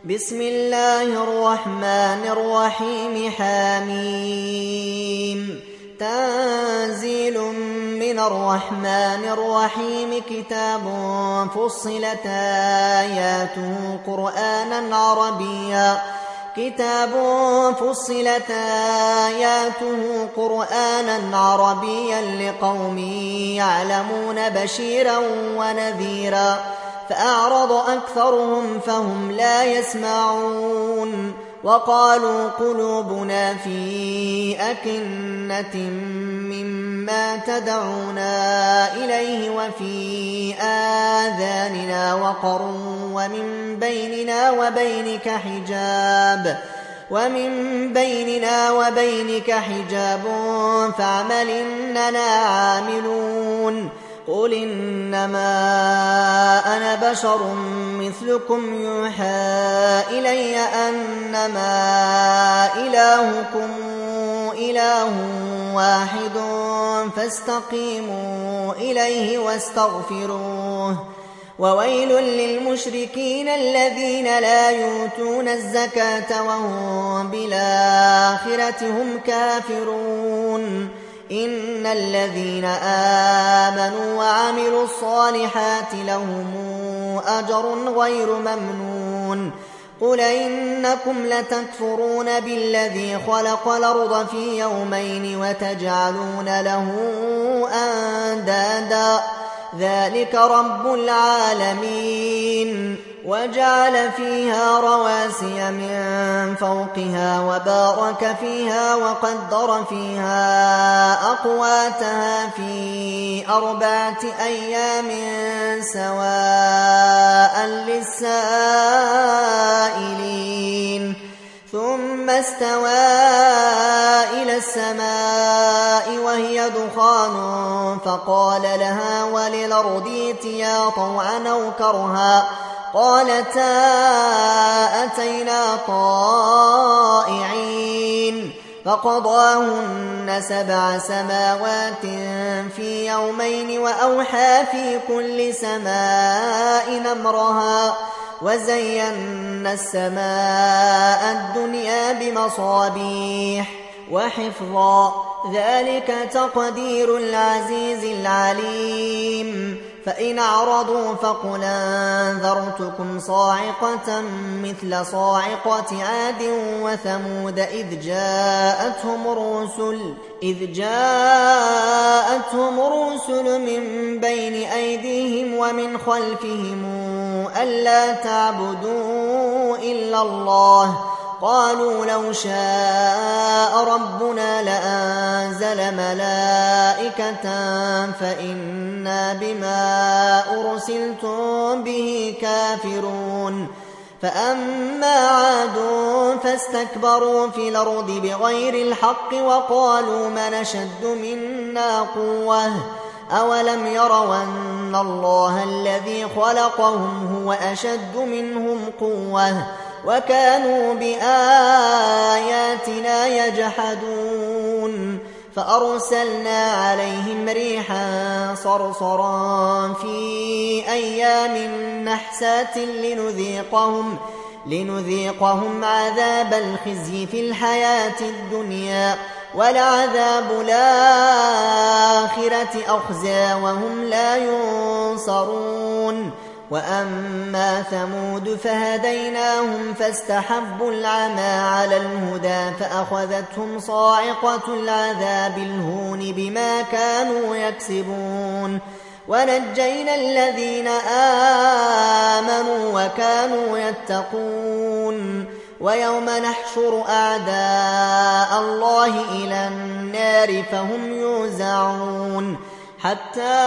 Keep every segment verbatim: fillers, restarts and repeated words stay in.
بسم الله الرحمن الرحيم حميم تنزيل من الرحمن الرحيم كتاب فصلت آياته قرآنا عربيا كتاب فصلت آياته قرآنا عربيا لقوم يعلمون بشيرا ونذيرا فأعرض أكثرهم فهم لا يسمعون وقالوا قلوبنا في أكنة مما تدعونا إليه وفي آذاننا وقر ومن بيننا وبينك حجاب ومن بيننا وبينك حجاب فاعمل إننا عاملون قل إنما أنا بشر مثلكم يوحى إلي أنما إلهكم إله واحد فاستقيموا إليه واستغفروه وويل للمشركين الذين لا يؤتون الزكاة وهم بالآخرة هم كافرون إن الذين آمنوا وعملوا الصالحات لهم أجر غير ممنون قل إنكم لتكفرون بالذي خلق الأرض في يومين وتجعلون له أندادا ذلك رب العالمين وجعل فيها رواسي من فوقها وبارك فيها وقدر فيها أقواتها في أربعة أيام سواء للسائلين ثم استوى إلى السماء وهي دخان فقال لها وللأرض ائتيا طوعا أو كرها قالتا أتينا طائعين فقضاهن سبع سماوات في يومين وأوحى في كل سماء أمرها وزينا السماء الدنيا بمصابيح وحفظا ذلك تقدير العزيز العليم فإن أعرضوا فقل أنذرتكم صاعقة مثل صاعقة عاد وثمود إذ جاءتهم الرسل إذ جاءتهم الرسل من بين أيديهم ومن خلفهم ألا تعبدوا إلا الله قالوا لو شاء ربنا لأنزل ملائكة فإنا بما أرسلتم به كافرون فأما عاد فاستكبروا في الأرض بغير الحق وقالوا من أشد منا قوة أولم يروا أن الله الذي خلقهم هو أشد منهم قوة وكانوا بآياتنا يجحدون فأرسلنا عليهم ريحا صرصرا في أيام نحسات لنذيقهم لنذيقهم عذاب الخزي في الحياة الدنيا ولعذاب الآخرة أخزى وهم لا ينصرون وأما ثمود فهديناهم فاستحبوا العمى على الهدى فأخذتهم صاعقة العذاب الهون بما كانوا يكسبون ونجينا الذين آمنوا وكانوا يتقون ويوم نحشر أعداء الله إلى النار فهم يوزعون حتى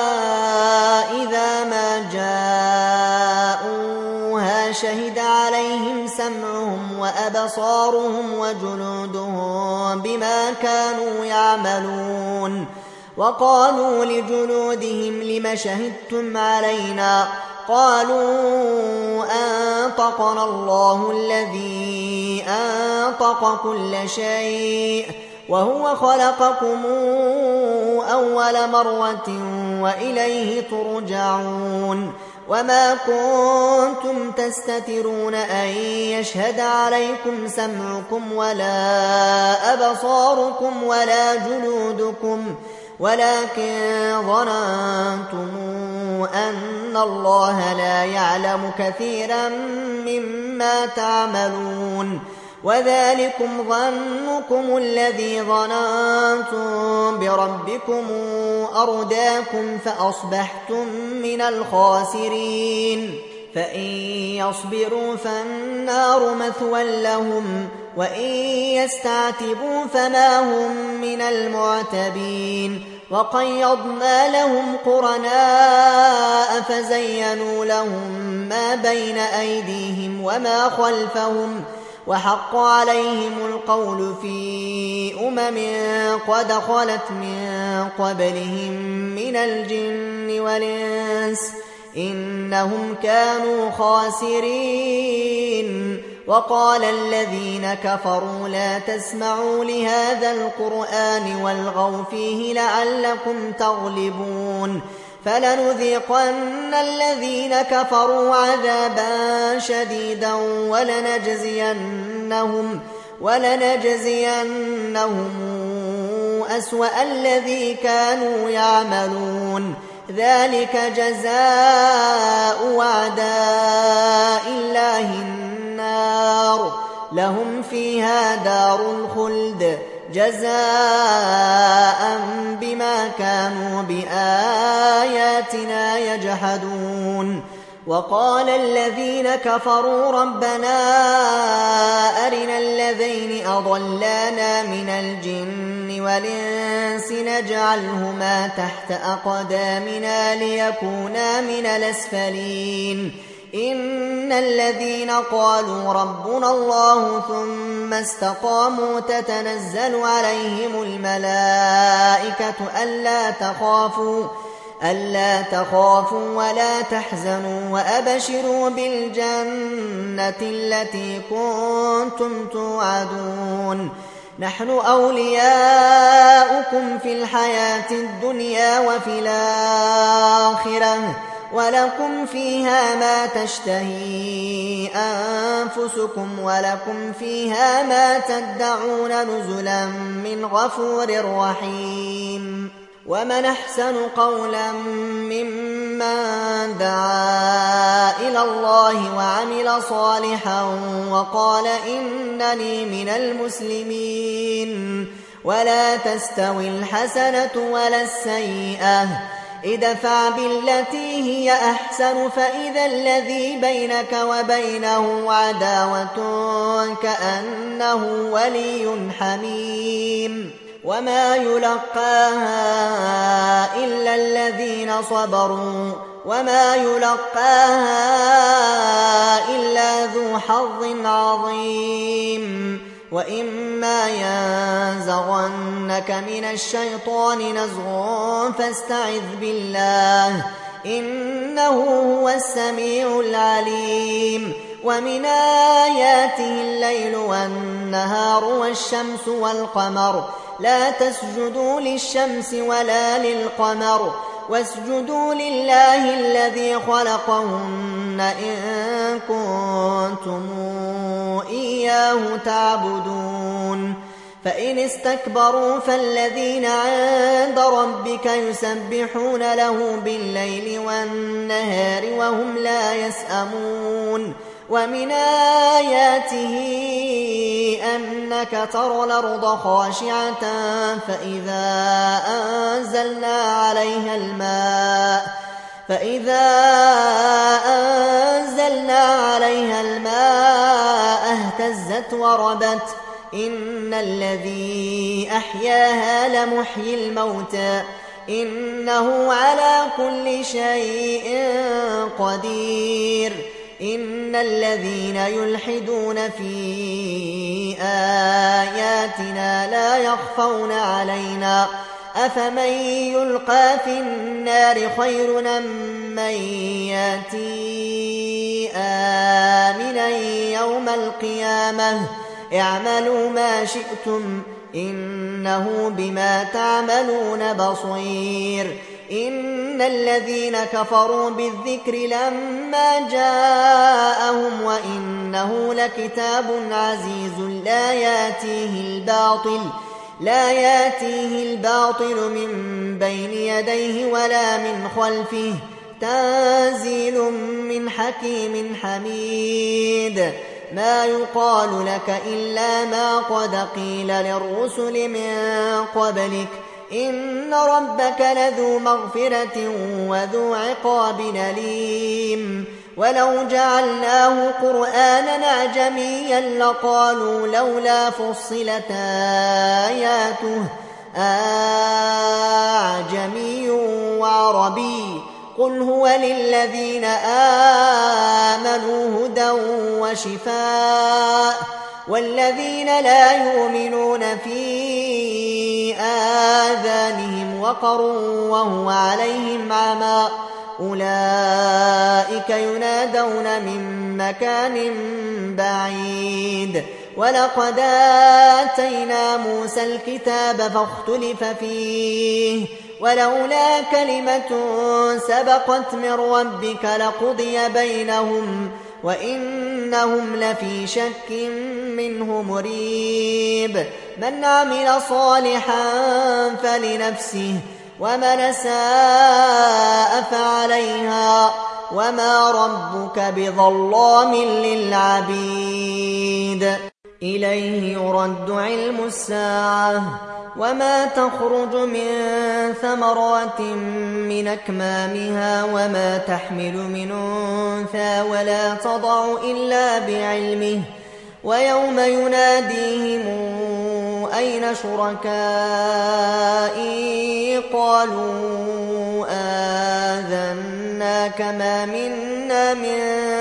إذا ما جاءوها شهد عليهم سمعهم وأبصارهم وجلودهم بما كانوا يعملون وقالوا لجلودهم لم شهدتم علينا قالوا أنطقنا الله الذي أنطق كل شيء وهو خلقكم أول مرة وإليه ترجعون وما كنتم تستترون أن يشهد عليكم سمعكم ولا أبصاركم ولا جلودكم ولكن ظننتم أن الله لا يعلم كثيرا مما تعملون وذلكم ظنكم الذي ظننتم بربكم أرداكم فأصبحتم من الخاسرين فإن يصبروا فالنار مثوى لهم وإن يستعتبوا فما هم من المعتبين وقيضنا لهم قرناء فزينوا لهم ما بين أيديهم وما خلفهم وحق عليهم القول في أمم قد خلت من قبلهم من الجن والإنس إنهم كانوا خاسرين وقال الذين كفروا لا تسمعوا لهذا القرآن والغوا فيه لعلكم تغلبون فلنذيقن الذين كفروا عذابا شديدا ولنجزينهم, ولنجزينهم أسوأ الذي كانوا يعملون ذلك جزاء أعداء الله النار لهم فيها دار الخلد جزاء بما كانوا بآياتنا يجحدون وقال الذين كفروا ربنا أرنا الذين أضلانا من الجن والإنس نجعلهما تحت أقدامنا ليكونا من الأسفلين إن الذين قالوا ربنا الله ثم استقاموا تتنزل عليهم الملائكة ألا تخافوا ألا تخافوا ولا تحزنوا وأبشروا بالجنة التي كنتم توعدون نحن أولياؤكم في الحياة الدنيا وفي الآخرة ولكم فيها ما تشتهي أنفسكم ولكم فيها ما تدعون نزلا من غفور رحيم ومن أحسن قولا ممن دعا إلى الله وعمل صالحا وقال إنني من المسلمين ولا تستوي الحسنة ولا السيئة ادفع بالتي هي أحسن فإذا الذي بينك وبينه عداوة كأنه ولي حميم وما يلقاها إلا الذين صبروا وما يلقاها إلا ذو حظ عظيم وإما ينزغنك من الشيطان نزغ فاستعذ بالله إنه هو السميع العليم ومن آياته الليل والنهار والشمس والقمر لا تسجدوا للشمس ولا للقمر واسجدوا لله الذي خلقهن إن كنتم إياه تعبدون فإن استكبروا فالذين عند ربك يسبحون له بالليل والنهار وهم لا يسأمون ومن آياته أنك ترى الأرض خاشعة فإذا أنزلنا عليها الماء فإذا أنزلنا عليها الماء اهتزت وربت إن الذي أحياها لمحيي الموتى إنه على كل شيء قدير إن الذين يلحدون في آياتنا لا يخفون علينا أفمن يلقى في النار خير من ياتي آمنا يوم القيامة اعملوا ما شئتم إنه بما تعملون بصير إن الذين كفروا بالذكر لما جاءهم وإنه لكتاب عزيز لا ياتيه الباطل لا ياتيه الباطل من بين يديه ولا من خلفه تنزيل من حكيم حميد ما يقال لك إلا ما قد قيل للرسل من قبلك إن ربك لذو مغفرة وذو عقاب أليم ولو جعلناه قرآنا أعجميا لقالوا لولا فصلت آياته أعجمي وعربي قل هو للذين آمنوا هدى وشفاء والذين لا يؤمنون في آذانهم وقر وهو عليهم عمى أولئك ينادون من مكان بعيد ولقد آتينا موسى الكتاب فاختلف فيه ولولا كلمة سبقت من ربك لقضي بينهم وإنهم لفي شك منه مريب من عمل صالحا فلنفسه ومن أساء فعليها وما ربك بظلام للعبيد إليه يرد علم الساعة وما تخرج من ثمرات من أكمامها وما تحمل من أنثى ولا تضع إلا بعلمه ويوم يناديهم أين شركائي قالوا آذناك ما منا من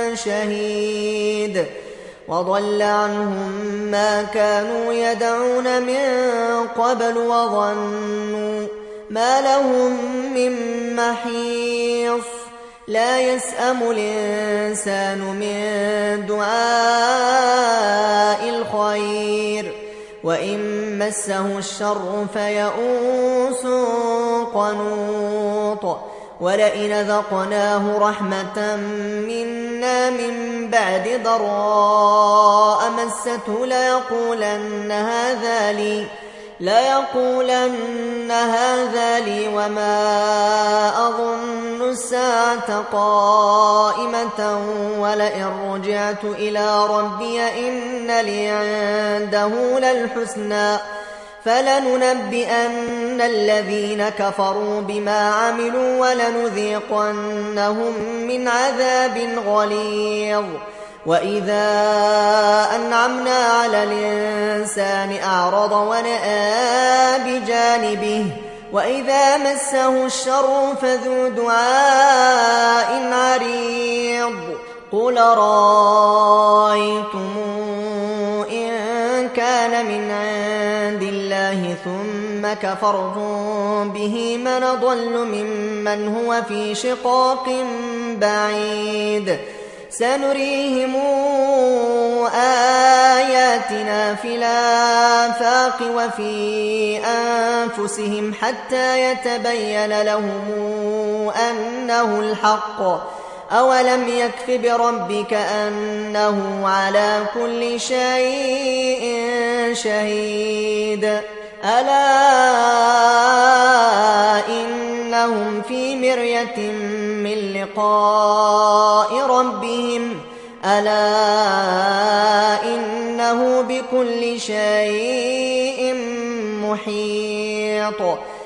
شهيد وضل عنهم ما كانوا يدعون من قبل وظنوا ما لهم من محيص لا يسأم الإنسان من دعاء الخير وإن مسه الشر فيئوس قنوط ولئن ذقناه رحمة منا من بعد ضراء مسته ليقولن هذا لي ليقولن هذا لي وما أظن الساعة قائمة ولئن رجعت إلى ربي إن لي عنده للحسنى فلننبئن الذين كفروا بما عملوا ولنذيقنهم من عذاب غليظ وإذا أنعمنا على الإنسان أعرض ونأى بجانبه وإذا مسه الشر فذو دعاء عريض قل رأيتم إن كان من عند الله ثم كفرتم به من ضل ممن هو في شقاق بعيد سنريهم آياتنا في الآفاق وفي أنفسهم حتى يتبين لهم أنه الحق أولم يكف بربك أنه على كل شيء شهيد ألا إنهم في مرية من لقاء ربهم ألا إنه بكل شيء محيط